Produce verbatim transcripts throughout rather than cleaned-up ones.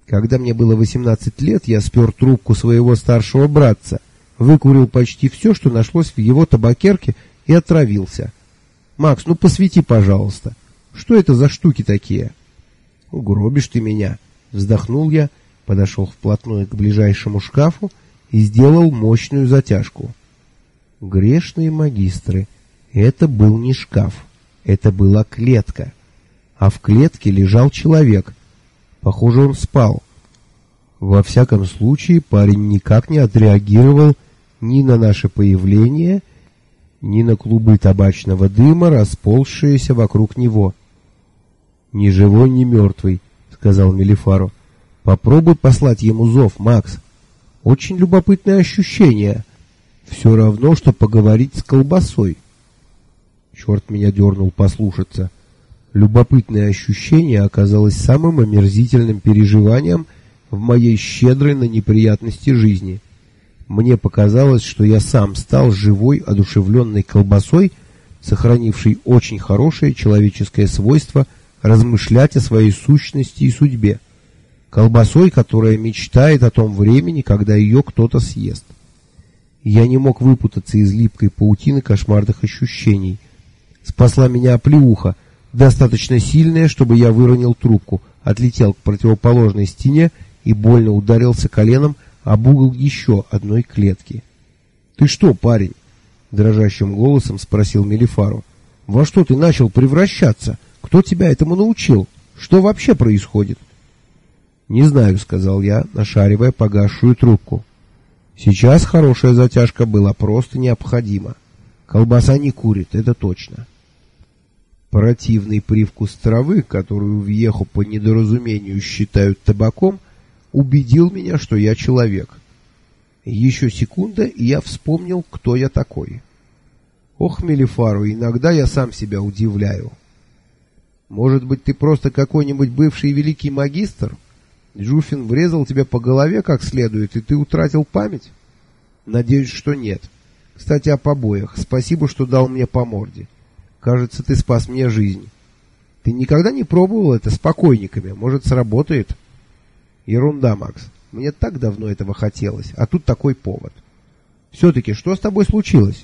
Когда мне было восемнадцать лет, я спер трубку своего старшего братца, выкурил почти все, что нашлось в его табакерке, и отравился. Макс, ну посвети, пожалуйста. Что это за штуки такие? Угробишь ты меня. Вздохнул я, подошел вплотную к ближайшему шкафу и сделал мощную затяжку. Грешные магистры, это был не шкаф, это была клетка. А в клетке лежал человек. Похоже, он спал. Во всяком случае, парень никак не отреагировал ни на наше появление, ни на клубы табачного дыма, расползшиеся вокруг него. «Ни живой, ни мертвый», — сказал Мелифаро. «Попробуй послать ему зов, Макс. Очень любопытное ощущение. Все равно, что поговорить с колбасой». Черт меня дернул послушаться. Любопытное ощущение оказалось самым омерзительным переживанием в моей щедрой на неприятности жизни. Мне показалось, что я сам стал живой, одушевленной колбасой, сохранившей очень хорошее человеческое свойство размышлять о своей сущности и судьбе. Колбасой, которая мечтает о том времени, когда ее кто-то съест. Я не мог выпутаться из липкой паутины кошмарных ощущений. Спасла меня оплеуха, достаточно сильная, чтобы я выронил трубку, отлетел к противоположной стене и больно ударился коленом об угол еще одной клетки. «Ты что, парень?» — дрожащим голосом спросил Мелифаро. «Во что ты начал превращаться? Кто тебя этому научил? Что вообще происходит?» «Не знаю», — сказал я, нашаривая погасшую трубку. Сейчас хорошая затяжка была просто необходима. Колбаса не курит, это точно. Противный привкус травы, которую в Еху по недоразумению считают табаком, убедил меня, что я человек. Еще секунда, и я вспомнил, кто я такой. Ох, Мелифаро, иногда я сам себя удивляю. Может быть, ты просто какой-нибудь бывший великий магистр? Джуфин врезал тебя по голове как следует, и ты утратил память? Надеюсь, что нет. Кстати, о побоях. Спасибо, что дал мне по морде. Кажется, ты спас мне жизнь. Ты никогда не пробовал это с покойниками? Может, сработает? Ерунда, Макс. Мне так давно этого хотелось, а тут такой повод. Все-таки, что с тобой случилось?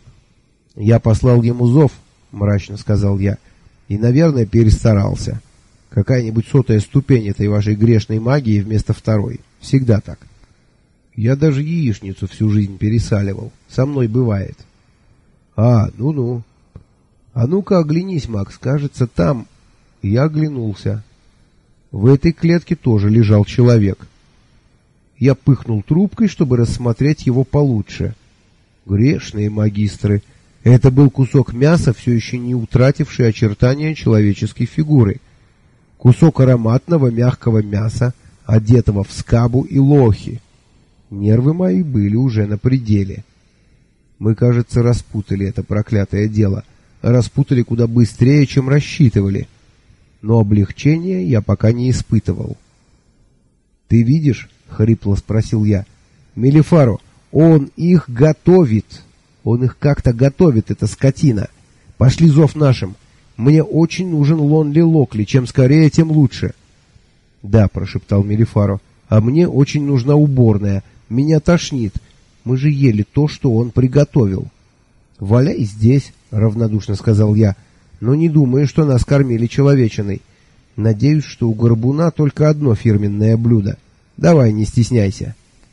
Я послал ему зов, мрачно сказал я, и, наверное, перестарался. Какая-нибудь сотая ступень этой вашей грешной магии вместо второй. Всегда так. Я даже яичницу всю жизнь пересаливал. Со мной бывает. А, ну-ну. А ну-ка оглянись, Макс, кажется, там... Я оглянулся. В этой клетке тоже лежал человек. Я пыхнул трубкой, чтобы рассмотреть его получше. Грешные магистры. Это был кусок мяса, все еще не утративший очертания человеческой фигуры. Кусок ароматного мягкого мяса, одетого в скабу и лохи. Нервы мои были уже на пределе. Мы, кажется, распутали это проклятое дело. Распутали куда быстрее, чем рассчитывали. Но облегчения я пока не испытывал. «Ты видишь?» — хрипло спросил я. «Мелифаро, он их готовит. Он их как-то готовит, эта скотина. Пошли зов нашим. Мне очень нужен Лонли Локли. Чем скорее, тем лучше». «Да», — прошептал Мелифаро, — «а мне очень нужна уборная. Меня тошнит. Мы же ели то, что он приготовил». «Валяй здесь», — равнодушно сказал я, — «но не думаю, что нас кормили человечиной. Надеюсь, что у горбуна только одно фирменное блюдо. Давай, не стесняйся».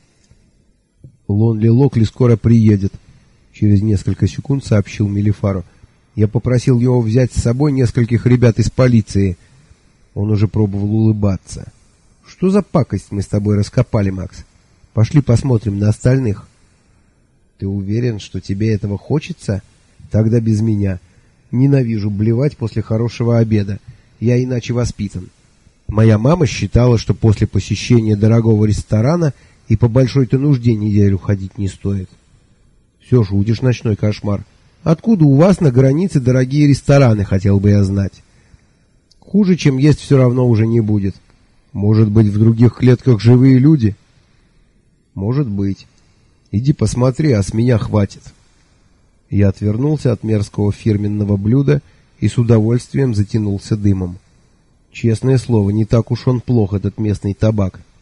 «Лонли Локли скоро приедет», — через несколько секунд сообщил Мелифаро. «Я попросил его взять с собой нескольких ребят из полиции». Он уже пробовал улыбаться. «Что за пакость мы с тобой раскопали, Макс? Пошли посмотрим на остальных». «Ты уверен, что тебе этого хочется? Тогда без меня. Ненавижу блевать после хорошего обеда. Я иначе воспитан. Моя мама считала, что после посещения дорогого ресторана и по большой-то нужде неделю ходить не стоит». «Все шутишь, ночной кошмар. Откуда у вас на границе дорогие рестораны, хотел бы я знать?» «Хуже, чем есть, все равно уже не будет. Может быть, в других клетках живые люди?» «Может быть. Иди посмотри, а с меня хватит». Я отвернулся от мерзкого фирменного блюда и с удовольствием затянулся дымом. Честное слово, не так уж он плох, этот местный табак.